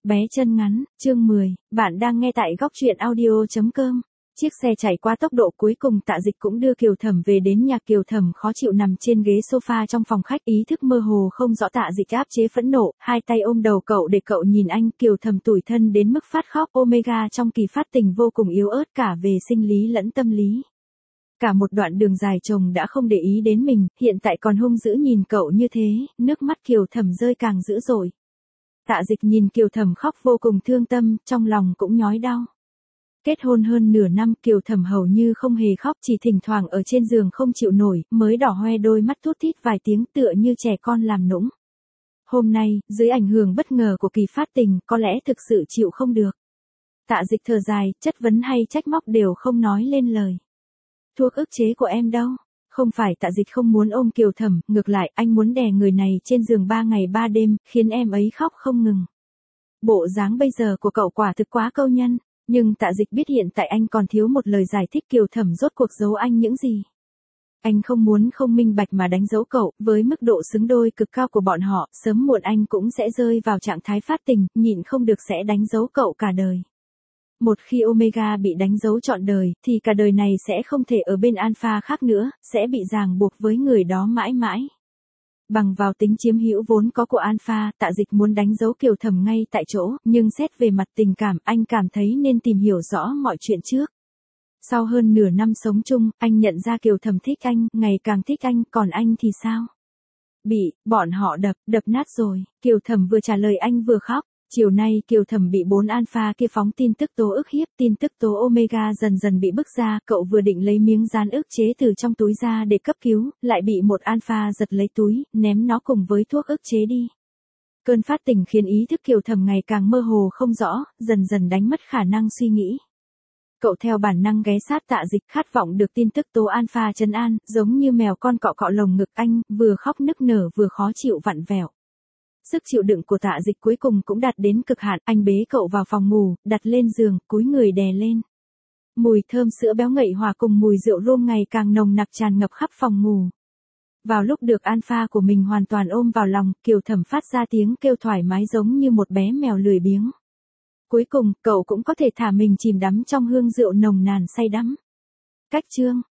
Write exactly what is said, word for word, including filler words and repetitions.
Bé chân ngắn, chương mười, bạn đang nghe tại góc truyện audio chấm com. Chiếc xe chạy qua tốc độ cuối cùng Tạ Dịch cũng đưa Kiều Thẩm về đến nhà. Kiều Thẩm khó chịu nằm trên ghế sofa trong phòng khách, ý thức mơ hồ không rõ. Tạ Dịch áp chế phẫn nộ, hai tay ôm đầu cậu để cậu nhìn anh. Kiều Thẩm tủi thân đến mức phát khóc. Omega trong kỳ phát tình vô cùng yếu ớt cả về sinh lý lẫn tâm lý. Cả một đoạn đường dài chồng đã không để ý đến mình, hiện tại còn hung dữ nhìn cậu như thế, nước mắt Kiều Thẩm rơi càng dữ dội. Tạ Dịch nhìn Kiều Thẩm khóc vô cùng thương tâm, trong lòng cũng nhói đau. Kết hôn hơn nửa năm, Kiều Thẩm hầu như không hề khóc, chỉ thỉnh thoảng ở trên giường không chịu nổi, mới đỏ hoe đôi mắt thút thít vài tiếng tựa như trẻ con làm nũng. Hôm nay, dưới ảnh hưởng bất ngờ của kỳ phát tình, có lẽ thực sự chịu không được. Tạ Dịch thở dài, chất vấn hay trách móc đều không nói lên lời. Thuốc ức chế của em đâu? Không phải Tạ Dịch không muốn ôm Kiều Thẩm, ngược lại anh muốn đè người này trên giường ba ngày ba đêm, khiến em ấy khóc không ngừng. Bộ dáng bây giờ của cậu quả thực quá câu nhân, nhưng Tạ Dịch biết hiện tại anh còn thiếu một lời giải thích. Kiều Thẩm rốt cuộc giấu anh những gì. Anh không muốn không minh bạch mà đánh dấu cậu, với mức độ xứng đôi cực cao của bọn họ, sớm muộn anh cũng sẽ rơi vào trạng thái phát tình, nhịn không được sẽ đánh dấu cậu cả đời. Một khi Omega bị đánh dấu trọn đời, thì cả đời này sẽ không thể ở bên Alpha khác nữa, sẽ bị ràng buộc với người đó mãi mãi. Bằng vào tính chiếm hữu vốn có của Alpha, Tạ Dịch muốn đánh dấu Kiều Thẩm ngay tại chỗ, nhưng xét về mặt tình cảm, anh cảm thấy nên tìm hiểu rõ mọi chuyện trước. Sau hơn nửa năm sống chung, anh nhận ra Kiều Thẩm thích anh, ngày càng thích anh, còn anh thì sao? Bị, bọn họ đập, đập nát rồi. Kiều Thẩm vừa trả lời anh vừa khóc. Chiều nay Kiều Thẩm bị bốn Alpha kia phóng tin tức tố ức hiếp, tin tức tố Omega dần dần bị bức ra, cậu vừa định lấy miếng dán ức chế từ trong túi ra để cấp cứu, lại bị một Alpha giật lấy túi, ném nó cùng với thuốc ức chế đi. Cơn phát tình khiến ý thức Kiều Thẩm ngày càng mơ hồ không rõ, dần dần đánh mất khả năng suy nghĩ. Cậu theo bản năng ghé sát Tạ Dịch, khát vọng được tin tức tố Alpha trấn an, giống như mèo con cọ cọ lồng ngực anh, vừa khóc nức nở vừa khó chịu vặn vẹo. Sức chịu đựng của Tạ Dịch cuối cùng cũng đạt đến cực hạn, anh bế cậu vào phòng ngủ, đặt lên giường, cúi người đè lên. Mùi thơm sữa béo ngậy hòa cùng mùi rượu rum ngày càng nồng nặc tràn ngập khắp phòng ngủ. Vào lúc được Alpha của mình hoàn toàn ôm vào lòng, Kiều Thẩm phát ra tiếng kêu thoải mái giống như một bé mèo lười biếng. Cuối cùng, cậu cũng có thể thả mình chìm đắm trong hương rượu nồng nàn say đắm. Cách chương